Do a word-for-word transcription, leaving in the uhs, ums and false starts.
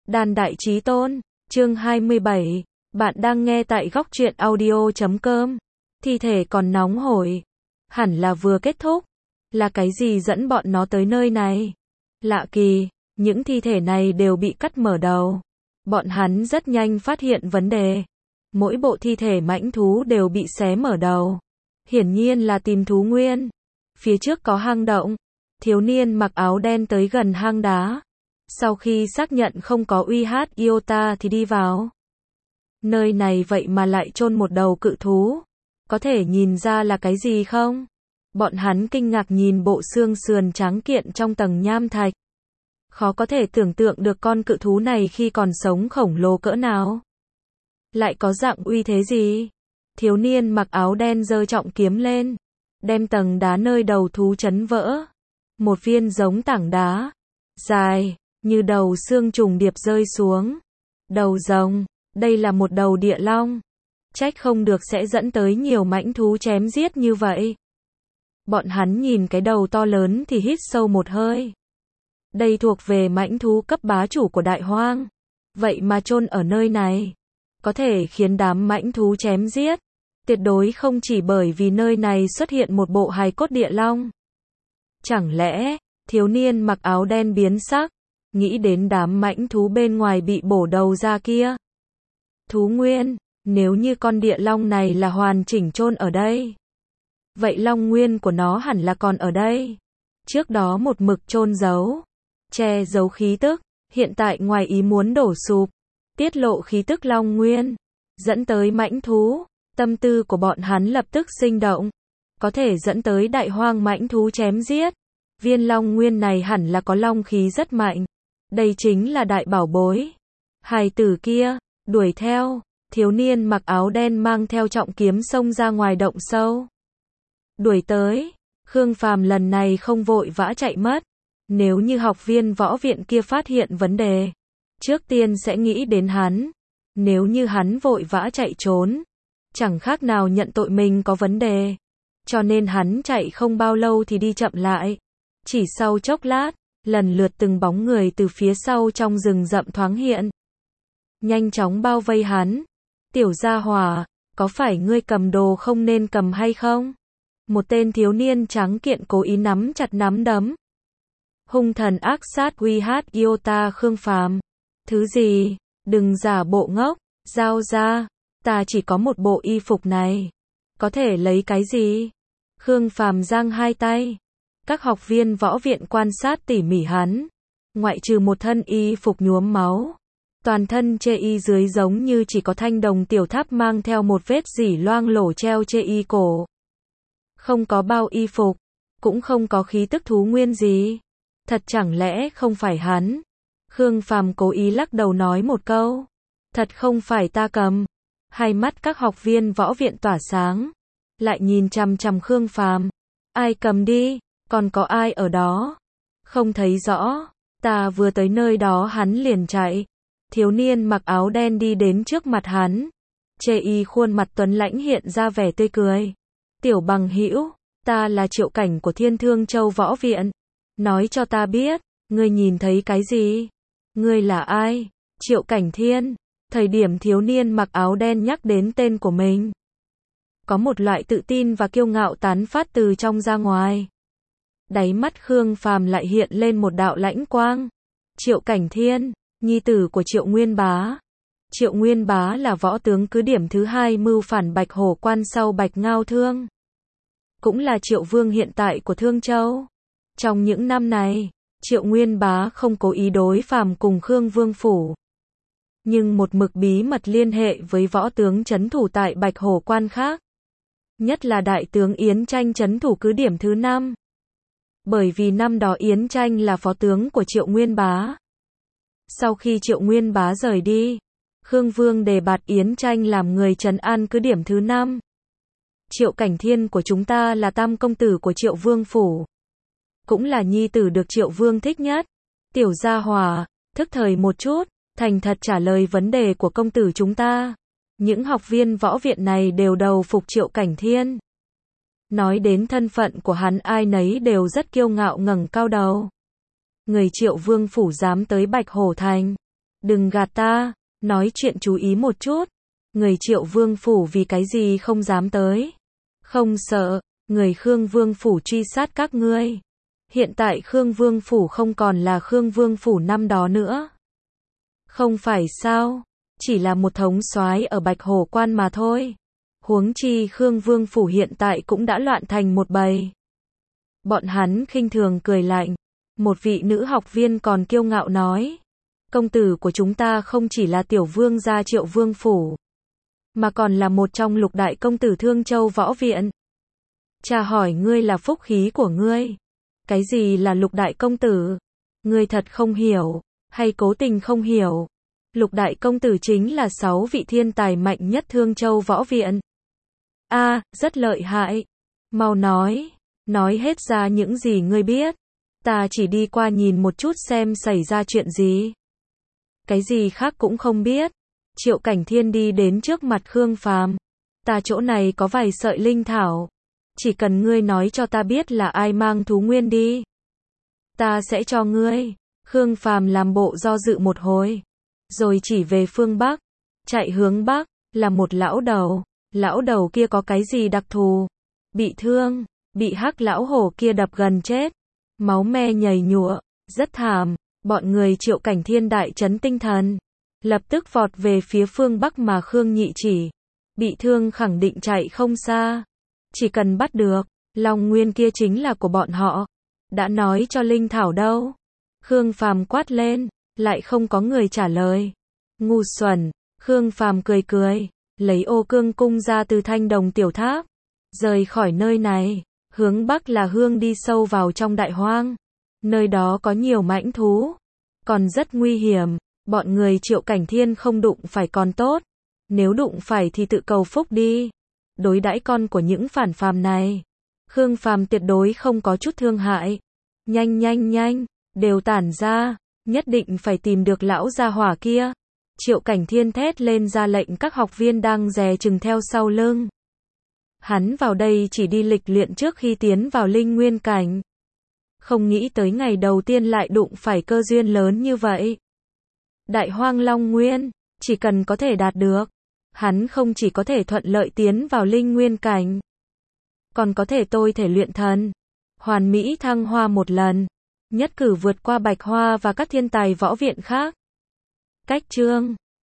Đàn đại chí tôn, chương hai mươi bảy, bạn đang nghe tại góc truyện audio chấm com. Thi thể còn nóng hổi, hẳn là vừa kết thúc. Là cái gì dẫn bọn nó tới nơi này? Lạ kỳ, những thi thể này đều bị cắt mở đầu. Bọn hắn rất nhanh phát hiện vấn đề. Mỗi bộ thi thể mãnh thú đều bị xé mở đầu. Hiển nhiên là tìm thú nguyên. Phía trước có hang động. Thiếu niên mặc áo đen tới gần hang đá. Sau khi xác nhận không có uy hát Iota thì đi vào. Nơi này vậy mà lại chôn một đầu cự thú. Có thể nhìn ra là cái gì không? Bọn hắn kinh ngạc nhìn bộ xương sườn trắng kiện trong tầng nham thạch. Khó có thể tưởng tượng được con cự thú này khi còn sống khổng lồ cỡ nào. Lại có dạng uy thế gì? Thiếu niên mặc áo đen giơ trọng kiếm lên, đem tầng đá nơi đầu thú chấn vỡ. Một viên giống tảng đá, dài, như đầu xương trùng điệp rơi xuống. Đầu rồng, đây là một đầu địa long. Trách không được sẽ dẫn tới nhiều mãnh thú chém giết như vậy. Bọn hắn nhìn cái đầu to lớn thì hít sâu một hơi. Đây thuộc về mãnh thú cấp bá chủ của đại hoang. Vậy mà chôn ở nơi này, có thể khiến đám mãnh thú chém giết. Tuyệt đối không chỉ bởi vì nơi này xuất hiện một bộ hài cốt địa long. Chẳng lẽ, thiếu niên mặc áo đen biến sắc, nghĩ đến đám mãnh thú bên ngoài bị bổ đầu ra kia. Thú nguyên, nếu như con địa long này là hoàn chỉnh chôn ở đây, vậy long nguyên của nó hẳn là còn ở đây. Trước đó một mực chôn giấu, che giấu khí tức, hiện tại ngoài ý muốn đổ sụp, tiết lộ khí tức long nguyên, dẫn tới mãnh thú. Tâm tư của bọn hắn lập tức sinh động, có thể dẫn tới đại hoang mãnh thú chém giết. Viên long nguyên này hẳn là có long khí rất mạnh. Đây chính là đại bảo bối. Hài tử kia, đuổi theo, thiếu niên mặc áo đen mang theo trọng kiếm xông ra ngoài động sâu. Đuổi tới, Khương Phàm lần này không vội vã chạy mất. Nếu như học viên võ viện kia phát hiện vấn đề, trước tiên sẽ nghĩ đến hắn. Nếu như hắn vội vã chạy trốn, chẳng khác nào nhận tội mình có vấn đề. Cho nên hắn chạy không bao lâu thì đi chậm lại. Chỉ sau chốc lát, lần lượt từng bóng người từ phía sau trong rừng rậm thoáng hiện. Nhanh chóng bao vây hắn. Tiểu gia hỏa, có phải ngươi cầm đồ không nên cầm hay không? Một tên thiếu niên trắng kiện cố ý nắm chặt nắm đấm. Hung thần ác sát uy hát Iota Khương Phàm. Thứ gì? Đừng giả bộ ngốc, giao ra. Ta chỉ có một bộ y phục này. Có thể lấy cái gì? Khương Phàm giang hai tay. Các học viên võ viện quan sát tỉ mỉ hắn. Ngoại trừ một thân y phục nhuốm máu, toàn thân chê y dưới giống như chỉ có thanh đồng tiểu tháp mang theo một vết dỉ loang lổ treo chê y cổ. Không có bao y phục, cũng không có khí tức thú nguyên gì. Thật chẳng lẽ không phải hắn? Khương Phàm cố ý lắc đầu nói một câu. Thật không phải ta cầm. Hai mắt các học viên võ viện tỏa sáng, lại nhìn chằm chằm Khương Phàm. Ai cầm đi? Còn có ai ở đó? Không thấy rõ. Ta vừa tới nơi đó hắn liền chạy. Thiếu niên mặc áo đen đi đến trước mặt hắn. Chê y khuôn mặt tuấn lãnh hiện ra vẻ tươi cười. Tiểu bằng hữu, ta là Triệu Cảnh của Thiên Thương Châu Võ Viện. Nói cho ta biết, ngươi nhìn thấy cái gì? Ngươi là ai? Triệu Cảnh Thiên. Thời điểm thiếu niên mặc áo đen nhắc đến tên của mình, có một loại tự tin và kiêu ngạo tán phát từ trong ra ngoài. Đáy mắt Khương Phàm lại hiện lên một đạo lãnh quang. Triệu Cảnh Thiên, nhi tử của Triệu Nguyên Bá. Triệu Nguyên Bá là võ tướng cứ điểm thứ hai mưu phản Bạch Hổ Quan sau Bạch Ngao Thương. Cũng là Triệu Vương hiện tại của Thương Châu. Trong những năm này, Triệu Nguyên Bá không cố ý đối phàm cùng Khương Vương Phủ, nhưng một mực bí mật liên hệ với võ tướng trấn thủ tại Bạch Hổ Quan khác. Nhất là đại tướng Yến Tranh trấn thủ cứ điểm thứ năm. Bởi vì năm đó Yến Tranh là phó tướng của Triệu Nguyên Bá. Sau khi Triệu Nguyên Bá rời đi, Khương Vương đề bạt Yến Tranh làm người trấn an cứ điểm thứ năm. Triệu Cảnh Thiên của chúng ta là tam công tử của Triệu Vương Phủ, cũng là nhi tử được Triệu Vương thích nhất. Tiểu gia hỏa, thức thời một chút, thành thật trả lời vấn đề của công tử chúng ta. Những học viên võ viện này đều đầu phục Triệu Cảnh Thiên. Nói đến thân phận của hắn ai nấy đều rất kiêu ngạo ngẩng cao đầu. Người Triệu Vương Phủ dám tới Bạch Hổ Thành, Đừng gạt ta, nói chuyện chú ý một chút. Người Triệu Vương phủ vì cái gì không dám tới? Không sợ, người Khương Vương phủ truy sát các ngươi. Hiện tại Khương Vương phủ không còn là Khương Vương phủ năm đó nữa. Không phải sao? Chỉ là một thống soái ở Bạch Hổ Quan mà thôi. Huống chi Khương Vương phủ hiện tại cũng đã loạn thành một bầy. Bọn hắn khinh thường cười lạnh. Một vị nữ học viên còn kiêu ngạo nói. Công tử của chúng ta không chỉ là tiểu vương gia Triệu Vương phủ, mà còn là một trong lục đại công tử Thương Châu Võ Viện. Cha hỏi ngươi là phúc khí của ngươi. Cái gì là lục đại công tử? Ngươi thật không hiểu, hay cố tình không hiểu? Lục đại công tử chính là sáu vị thiên tài mạnh nhất Thương Châu Võ Viện. A, à, rất lợi hại. Mau nói, nói hết ra những gì ngươi biết. Ta chỉ đi qua nhìn một chút xem xảy ra chuyện gì. Cái gì khác cũng không biết. Triệu Cảnh Thiên đi đến trước mặt Khương Phàm. Ta chỗ này có vài sợi linh thảo. Chỉ cần ngươi nói cho ta biết là ai mang thú nguyên đi, ta sẽ cho ngươi. Khương Phàm làm bộ do dự một hồi, rồi chỉ về phương Bắc. Chạy hướng Bắc, là một lão đầu. Lão đầu kia có cái gì đặc thù? Bị thương, bị hắc lão hổ kia đập gần chết. Máu me nhầy nhụa, rất thảm. Bọn người Triệu Cảnh Thiên đại chấn tinh thần, lập tức vọt về phía phương Bắc mà Khương Nhị chỉ. Bị thương khẳng định chạy không xa. Chỉ cần bắt được, Long Nguyên kia chính là của bọn họ. Đã nói cho linh thảo đâu? Khương Phàm quát lên, lại không có người trả lời. Ngu xuẩn. Khương Phàm cười cười, lấy ô cương cung ra từ thanh đồng tiểu tháp, rời khỏi nơi này, hướng Bắc là hướng đi sâu vào trong đại hoang. Nơi đó có nhiều mãnh thú, còn rất nguy hiểm. Bọn người Triệu Cảnh Thiên không đụng phải còn tốt, nếu đụng phải thì tự cầu phúc đi. Đối đãi con của những phản phàm này, Khương Phàm tuyệt đối không có chút thương hại. Nhanh nhanh nhanh, đều tản ra, nhất định phải tìm được lão gia hỏa kia. Triệu Cảnh Thiên thét lên ra lệnh các học viên đang dè chừng theo sau lưng. Hắn vào đây chỉ đi lịch luyện trước khi tiến vào linh nguyên cảnh. Không nghĩ tới ngày đầu tiên lại đụng phải cơ duyên lớn như vậy. Đại Hoang Long Nguyên, chỉ cần có thể đạt được, hắn không chỉ có thể thuận lợi tiến vào linh nguyên cảnh, còn có thể tôi thể luyện thần, hoàn mỹ thăng hoa một lần, nhất cử vượt qua Bạch Hoa và các thiên tài võ viện khác. Cách chương